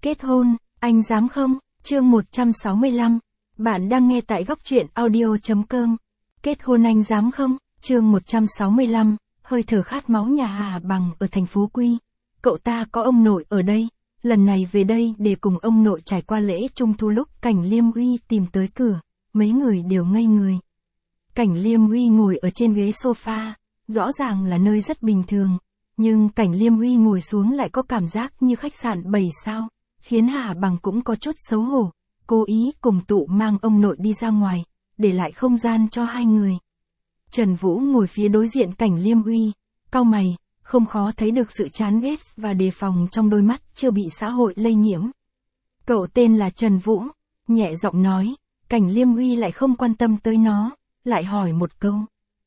Kết hôn, anh dám không? Chương 165. Bạn đang nghe tại góc truyện audio.com. Kết hôn anh dám không? Chương 165. Hơi thở khát máu nhà Hà Bằng ở thành phố Quy. Cậu ta có ông nội ở đây. Lần này về đây để cùng ông nội trải qua lễ trung thu lúc Cảnh Liêm Uy tìm tới cửa. Mấy người đều ngây người. Cảnh Liêm Uy ngồi ở trên ghế sofa. Rõ ràng là nơi rất bình thường. Nhưng Cảnh Liêm Uy ngồi xuống lại có cảm giác như khách sạn 7 sao. Khiến Hà Bằng cũng có chút xấu hổ. Cố ý cùng tụ mang ông nội đi ra ngoài. Để lại không gian cho hai người. Trần Vũ ngồi phía đối diện Cảnh Liêm Uy. Cau mày, không khó thấy được sự chán ghét và đề phòng trong đôi mắt chưa bị xã hội lây nhiễm. Cậu tên là Trần Vũ. Nhẹ giọng nói. Cảnh Liêm Uy lại không quan tâm tới nó. Lại hỏi một câu.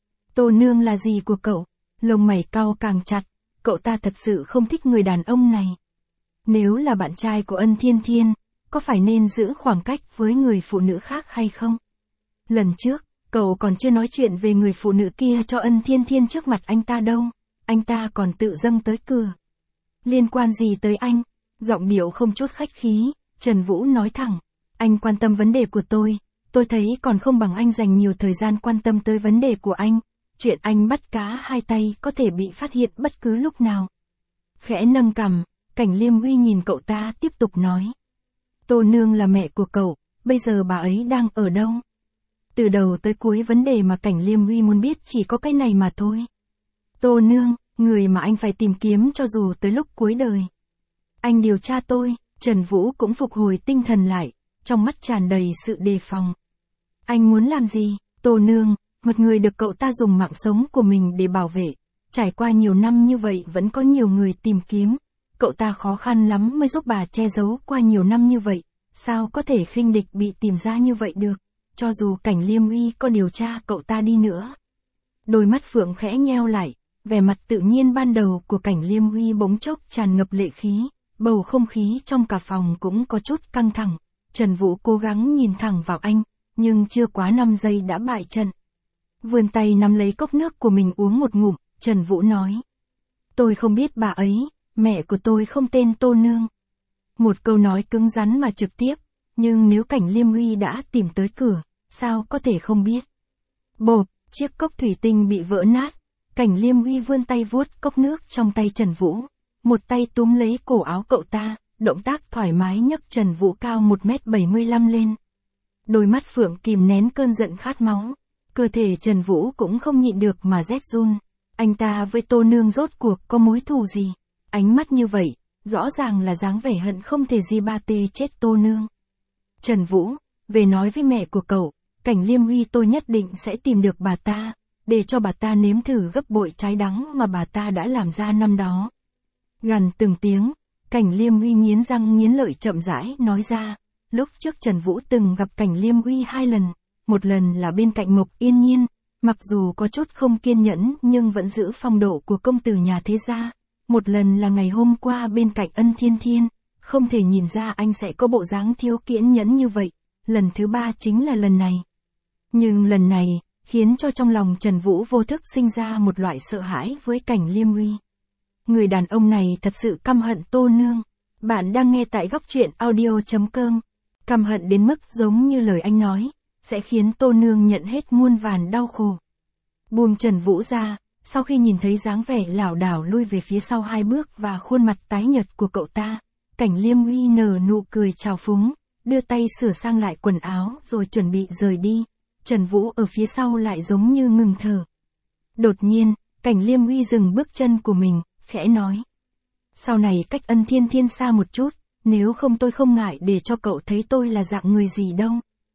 Tô nương là gì của cậu? Lông mày cau càng chặt. Cậu ta thật sự không thích người đàn ông này. Nếu là bạn trai của Ân Thiên Thiên, có phải nên giữ khoảng cách với người phụ nữ khác hay không? Lần trước, cậu còn chưa nói chuyện về người phụ nữ kia cho Ân Thiên Thiên trước mặt anh ta đâu. Anh ta còn tự dâng tới cửa. Liên quan gì tới anh? Giọng điệu không chút khách khí, Trần Vũ nói thẳng. Anh quan tâm vấn đề của tôi thấy còn không bằng anh dành nhiều thời gian quan tâm tới vấn đề của anh. Chuyện anh bắt cá hai tay có thể bị phát hiện bất cứ lúc nào. Khẽ nâng cằm, Cảnh Liêm Uy nhìn cậu ta tiếp tục nói. Tô nương là mẹ của cậu, bây giờ bà ấy đang ở đâu? Từ đầu tới cuối vấn đề mà Cảnh Liêm Uy muốn biết chỉ có cái này mà thôi. Tô nương, người mà anh phải tìm kiếm cho dù tới lúc cuối đời. Anh điều tra tôi, Trần Vũ cũng phục hồi tinh thần lại, trong mắt tràn đầy sự đề phòng. Anh muốn làm gì? Tô nương, một người được cậu ta dùng mạng sống của mình để bảo vệ. Trải qua nhiều năm như vậy vẫn có nhiều người tìm kiếm. Cậu ta khó khăn lắm mới giúp bà che giấu qua nhiều năm như vậy. Sao có thể khinh địch bị tìm ra như vậy được? Cho dù Cảnh Liêm Uy có điều tra cậu ta đi nữa. Đôi mắt Phượng khẽ nheo lại. Vẻ mặt tự nhiên ban đầu của Cảnh Liêm Uy bỗng chốc tràn ngập lệ khí. Bầu không khí trong cả phòng cũng có chút căng thẳng. Trần Vũ cố gắng nhìn thẳng vào anh. Nhưng chưa quá 5 giây đã bại trận. Vươn tay nắm lấy cốc nước của mình uống một ngụm, Trần Vũ nói. Tôi không biết bà ấy, mẹ của tôi không tên Tô nương. Một câu nói cứng rắn mà trực tiếp, nhưng nếu Cảnh Liêm Uy đã tìm tới cửa, sao có thể không biết. Bộp, chiếc cốc thủy tinh bị vỡ nát, Cảnh Liêm Uy vươn tay vuốt cốc nước trong tay Trần Vũ, một tay túm lấy cổ áo cậu ta, động tác thoải mái nhấc Trần Vũ cao 1m75 lên. Đôi mắt Phượng kìm nén cơn giận khát máu. Cơ thể Trần Vũ cũng không nhịn được mà rét run. Anh ta với Tô nương rốt cuộc có mối thù gì? Ánh mắt như vậy, rõ ràng là dáng vẻ hận không thể gì ba tê chết Tô nương. Trần Vũ, về nói với mẹ của cậu, Cảnh Liêm Uy tôi nhất định sẽ tìm được bà ta, để cho bà ta nếm thử gấp bội trái đắng mà bà ta đã làm ra năm đó. Gằn từng tiếng, Cảnh Liêm Uy nghiến răng nghiến lợi chậm rãi nói ra. Lúc trước Trần Vũ từng gặp Cảnh Liêm Uy 2 lần. Một lần là bên cạnh Mộc Yên Nhiên, mặc dù có chút không kiên nhẫn nhưng vẫn giữ phong độ của công tử nhà thế gia. Một lần là ngày hôm qua bên cạnh Ân Thiên Thiên, không thể nhìn ra anh sẽ có bộ dáng thiếu kiên nhẫn như vậy. Lần thứ 3 chính là lần này. Nhưng lần này, khiến cho trong lòng Trần Vũ vô thức sinh ra một loại sợ hãi với Cảnh Liêm Uy. Người đàn ông này thật sự căm hận Tô nương. Bạn đang nghe tại góc truyện audio.com. Căm hận đến mức giống như lời anh nói. Sẽ khiến Tô nương nhận hết muôn vàn đau khổ. Buông Trần Vũ ra, sau khi nhìn thấy dáng vẻ lảo đảo lui về phía sau 2 bước và khuôn mặt tái nhợt của cậu ta, Cảnh Liêm Uy nở nụ cười trào phúng, đưa tay sửa sang lại quần áo rồi chuẩn bị rời đi. Trần Vũ ở phía sau lại giống như ngừng thở. Đột nhiên, Cảnh Liêm Uy dừng bước chân của mình, khẽ nói. Sau này cách Ân Thiên Thiên xa một chút, nếu không tôi không ngại để cho cậu thấy tôi là dạng người gì đâu.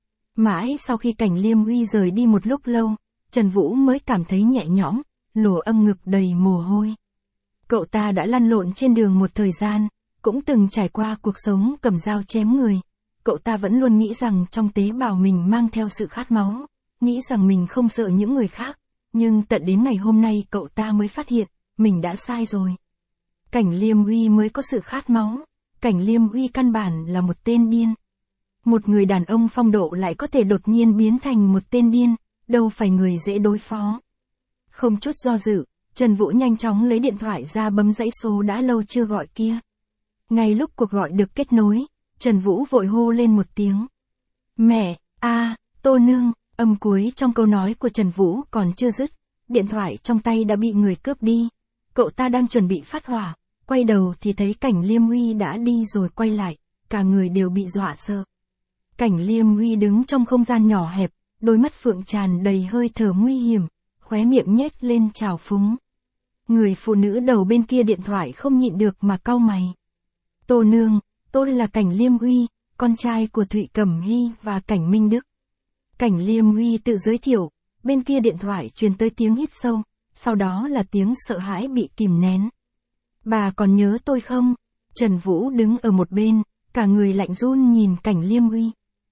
Mãi sau khi Cảnh Liêm Uy rời đi một lúc lâu, Trần Vũ mới cảm thấy nhẹ nhõm, lỗ âm ngực đầy mồ hôi. Cậu ta đã lăn lộn trên đường một thời gian, cũng từng trải qua cuộc sống cầm dao chém người. Cậu ta vẫn luôn nghĩ rằng trong tế bào mình mang theo sự khát máu, nghĩ rằng mình không sợ những người khác, nhưng tận đến ngày hôm nay cậu ta mới phát hiện, mình đã sai rồi. Cảnh Liêm Uy mới có sự khát máu, Cảnh Liêm Uy căn bản là một tên điên. Một người đàn ông phong độ lại có thể đột nhiên biến thành một tên điên, đâu phải người dễ đối phó. Không chút do dự, Trần Vũ nhanh chóng lấy điện thoại ra bấm dãy số đã lâu chưa gọi kia. Ngay lúc cuộc gọi được kết nối, Trần Vũ vội hô lên một tiếng. Mẹ, Tô Nương, âm cuối trong câu nói của Trần Vũ còn chưa dứt, điện thoại trong tay đã bị người cướp đi. Cậu ta đang chuẩn bị phát hỏa, quay đầu thì thấy Cảnh Liêm Uy đã đi rồi quay lại, cả người đều bị dọa sợ. Cảnh Liêm Uy đứng trong không gian nhỏ hẹp, đôi mắt phượng tràn đầy hơi thở nguy hiểm, khóe miệng nhếch lên trào phúng. Người phụ nữ đầu bên kia điện thoại không nhịn được mà cau mày. Tô Nương, tôi là Cảnh Liêm Uy, con trai của Thụy Cẩm Hy và Cảnh Minh Đức. Cảnh Liêm Uy tự giới thiệu, bên kia điện thoại truyền tới tiếng hít sâu, sau đó là tiếng sợ hãi bị kìm nén. Bà còn nhớ tôi không? Trần Vũ đứng ở một bên, cả người lạnh run nhìn Cảnh Liêm Uy.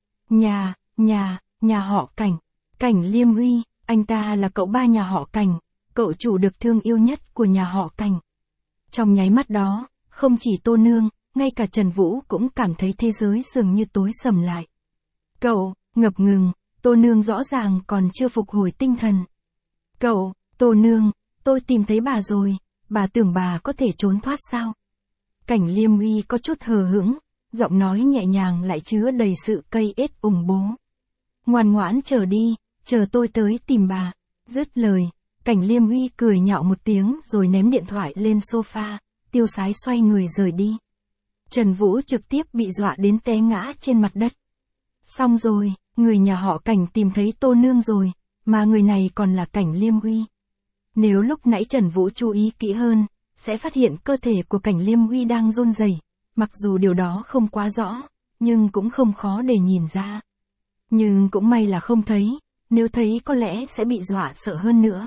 Nhà họ Cảnh. Cảnh Liêm Uy, anh ta là cậu ba nhà họ Cảnh, cậu chủ được thương yêu nhất của nhà họ Cảnh. Trong nháy mắt đó, không chỉ Tô Nương, ngay cả Trần Vũ cũng cảm thấy thế giới dường như tối sầm lại. Cậu, ngập ngừng, Tô Nương rõ ràng còn chưa phục hồi tinh thần. Cậu, Tô Nương, tôi tìm thấy bà rồi, bà tưởng bà có thể trốn thoát sao? Cảnh Liêm Uy có chút hờ hững, giọng nói nhẹ nhàng lại chứa đầy sự cay ết ủng bố. Ngoan ngoãn chờ đi, chờ tôi tới tìm bà. Dứt lời, Cảnh Liêm Uy cười nhạo một tiếng rồi ném điện thoại lên sofa, tiêu sái xoay người rời đi. Trần Vũ trực tiếp bị dọa đến té ngã trên mặt đất. Xong rồi, người nhà họ Cảnh tìm thấy Tô Nương rồi, mà người này còn là Cảnh Liêm Uy. Nếu lúc nãy Trần Vũ chú ý kỹ hơn, sẽ phát hiện cơ thể của Cảnh Liêm Uy đang run rẩy, mặc dù điều đó không quá rõ, nhưng cũng không khó để nhìn ra. Nhưng cũng may là không thấy, nếu thấy có lẽ sẽ bị dọa sợ hơn nữa.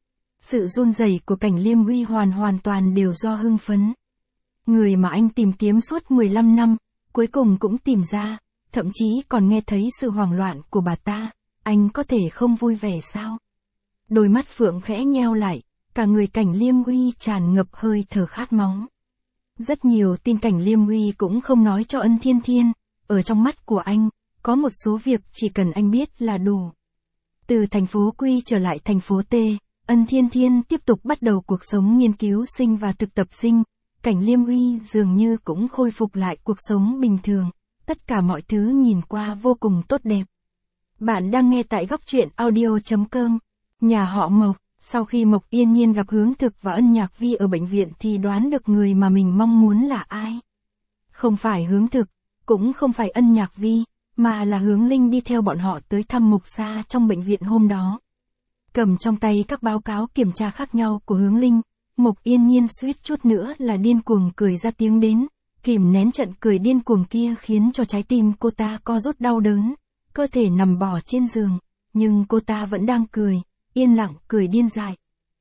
Sự run rẩy của Cảnh Liêm Uy hoàn toàn đều do hưng phấn. Người mà anh tìm kiếm suốt 15 năm, cuối cùng cũng tìm ra, thậm chí còn nghe thấy sự hoảng loạn của bà ta, anh có thể không vui vẻ sao? Đôi mắt phượng khẽ nheo lại, cả người Cảnh Liêm Uy tràn ngập hơi thở khát máu. Rất nhiều tin Cảnh Liêm Uy cũng không nói cho Ân Thiên Thiên, ở trong mắt của anh, có một số việc chỉ cần anh biết là đủ. Từ thành phố Quy trở lại thành phố T, Ân Thiên Thiên tiếp tục bắt đầu cuộc sống nghiên cứu sinh và thực tập sinh, Cảnh Liêm Uy dường như cũng khôi phục lại cuộc sống bình thường, tất cả mọi thứ nhìn qua vô cùng tốt đẹp. Bạn đang nghe tại góc truyện audio.com. Nhà họ Mộc, sau khi Mộc Yên Nhiên gặp Hướng Thực và Ân Nhạc Vi ở bệnh viện thì đoán được người mà mình mong muốn là ai. Không phải Hướng Thực, cũng không phải Ân Nhạc Vi, mà là Hướng Linh đi theo bọn họ tới thăm Mục Sa trong bệnh viện hôm đó. Cầm trong tay các báo cáo kiểm tra khác nhau của Hướng Linh, Mộc Yên Nhiên suýt chút nữa là điên cuồng cười ra tiếng đến, kìm nén trận cười điên cuồng kia khiến cho trái tim cô ta co rút đau đớn, cơ thể nằm bò trên giường, nhưng cô ta vẫn đang cười, yên lặng cười điên dại.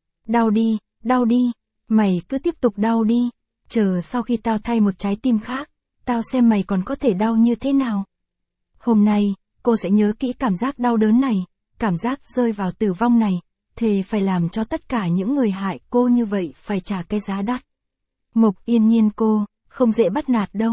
Đau đi, mày cứ tiếp tục đau đi, chờ sau khi tao thay một trái tim khác, tao xem mày còn có thể đau như thế nào. Hôm nay, cô sẽ nhớ kỹ cảm giác đau đớn này, cảm giác rơi vào tử vong này, thề phải làm cho tất cả những người hại cô như vậy phải trả cái giá đắt. Mộc Yên Nhiên cô, không dễ bắt nạt đâu.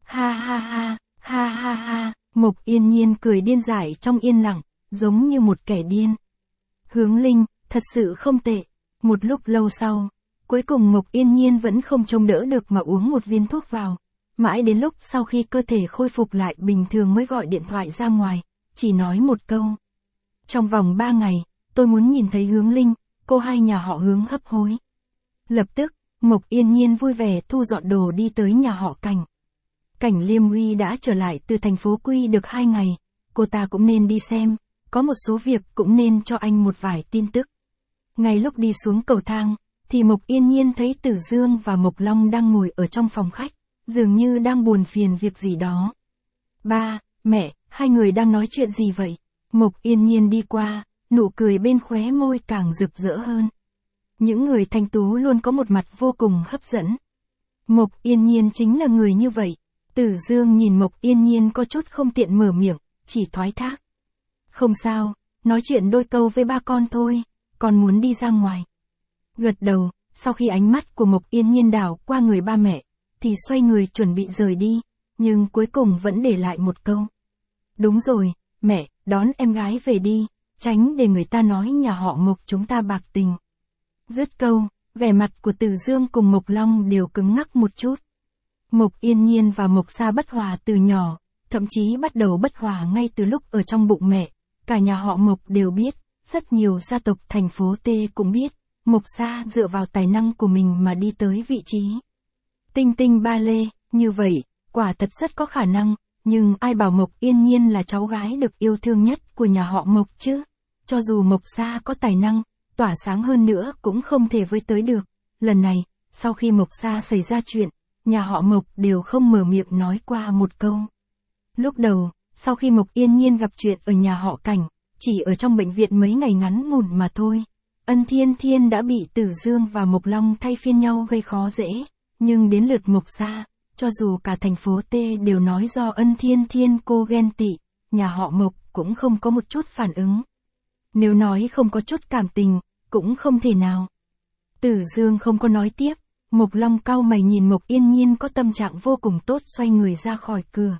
Ha. Mộc Yên Nhiên cười điên dại trong yên lặng, giống như một kẻ điên. Hướng Linh, thật sự không tệ. Một lúc lâu sau, cuối cùng Mộc Yên Nhiên vẫn không trông đỡ được mà uống một viên thuốc vào. Mãi đến lúc sau khi cơ thể khôi phục lại bình thường mới gọi điện thoại ra ngoài, chỉ nói một câu. Trong vòng 3 ngày, tôi muốn nhìn thấy Hướng Linh, cô hai nhà họ Hướng hấp hối. Lập tức, Mộc Yên Nhiên vui vẻ thu dọn đồ đi tới nhà họ Cảnh. Cảnh Liêm Uy đã trở lại từ thành phố Quy được 2 ngày, cô ta cũng nên đi xem, có một số việc cũng nên cho anh một vài tin tức. Ngay lúc đi xuống cầu thang, thì Mộc Yên Nhiên thấy Tử Dương và Mộc Long đang ngồi ở trong phòng khách, dường như đang buồn phiền việc gì đó. Ba, mẹ, hai người đang nói chuyện gì vậy? Mộc Yên Nhiên đi qua, nụ cười bên khóe môi càng rực rỡ hơn. Những người thanh tú luôn có một mặt vô cùng hấp dẫn. Mộc Yên Nhiên chính là người như vậy. Tử Dương nhìn Mộc Yên Nhiên có chút không tiện mở miệng, chỉ thoái thác. Không sao, nói chuyện đôi câu với ba con thôi, con muốn đi ra ngoài. Gật đầu, sau khi ánh mắt của Mộc Yên Nhiên đảo qua người ba mẹ, thì xoay người chuẩn bị rời đi, nhưng cuối cùng vẫn để lại một câu. Đúng rồi, mẹ, đón em gái về đi, tránh để người ta nói nhà họ Mộc chúng ta bạc tình. Dứt câu, vẻ mặt của Tử Dương cùng Mộc Long đều cứng ngắc một chút. Mộc Yên Nhiên và Mộc Sa bất hòa từ nhỏ, thậm chí bắt đầu bất hòa ngay từ lúc ở trong bụng mẹ. Cả nhà họ Mộc đều biết, rất nhiều gia tộc thành phố T cũng biết, Mộc Sa dựa vào tài năng của mình mà đi tới vị trí tinh tinh ba lê, như vậy, quả thật rất có khả năng, nhưng ai bảo Mộc Yên Nhiên là cháu gái được yêu thương nhất của nhà họ Mộc chứ? Cho dù Mộc Sa có tài năng, tỏa sáng hơn nữa cũng không thể với tới được. Lần này, sau khi Mộc Sa xảy ra chuyện, nhà họ Mộc đều không mở miệng nói qua một câu. Lúc đầu, sau khi Mộc Yên Nhiên gặp chuyện ở nhà họ Cảnh, chỉ ở trong bệnh viện mấy ngày ngắn ngủn mà thôi, Ân Thiên Thiên đã bị Tử Dương và Mộc Long thay phiên nhau gây khó dễ, nhưng đến lượt Mộc Sa, cho dù cả thành phố T đều nói do Ân Thiên Thiên cô ghen tị, nhà họ Mộc cũng không có một chút phản ứng. Nếu nói không có chút cảm tình, cũng không thể nào. Tử Dương không có nói tiếp, Mộc Long cau mày nhìn Mộc Yên Nhiên có tâm trạng vô cùng tốt xoay người ra khỏi cửa.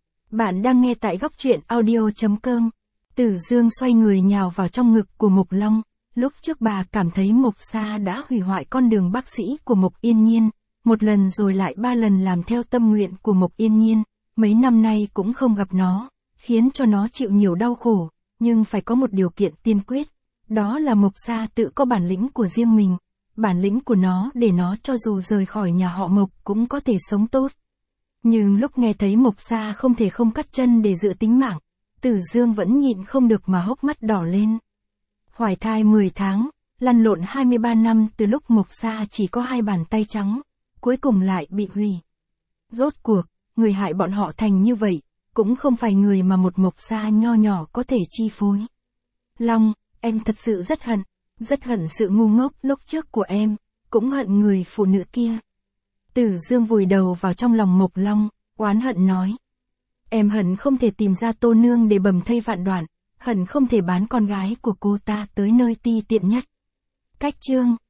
Bạn đang nghe tại góc truyện audio.com. Tử Dương xoay người nhào vào trong ngực của Mộc Long. Lúc trước bà cảm thấy Mộc Sa đã hủy hoại con đường bác sĩ của Mộc Yên Nhiên, một lần rồi lại 3 lần làm theo tâm nguyện của Mộc Yên Nhiên, mấy năm nay cũng không gặp nó, khiến cho nó chịu nhiều đau khổ, nhưng phải có một điều kiện tiên quyết, đó là Mộc Sa tự có bản lĩnh của riêng mình, bản lĩnh của nó để nó cho dù rời khỏi nhà họ Mộc cũng có thể sống tốt. Nhưng lúc nghe thấy Mộc Sa không thể không cắt chân để giữ tính mạng, Tử Dương vẫn nhịn không được mà hốc mắt đỏ lên. Hoài thai 10 tháng, lăn lộn 23 năm từ lúc Mộc Sa chỉ có 2 bàn tay trắng, cuối cùng lại bị hủy. Rốt cuộc, người hại bọn họ thành như vậy, cũng không phải người mà một Mộc Sa nho nhỏ có thể chi phối. Long, em thật sự rất hận sự ngu ngốc lúc trước của em, cũng hận người phụ nữ kia. Tử Dương vùi đầu vào trong lòng Mộc Long, oán hận nói. Em hận không thể tìm ra Tô Nương để bầm thây vạn đoạn, hận không thể bán con gái của cô ta tới nơi ti tiện nhất. Cách chương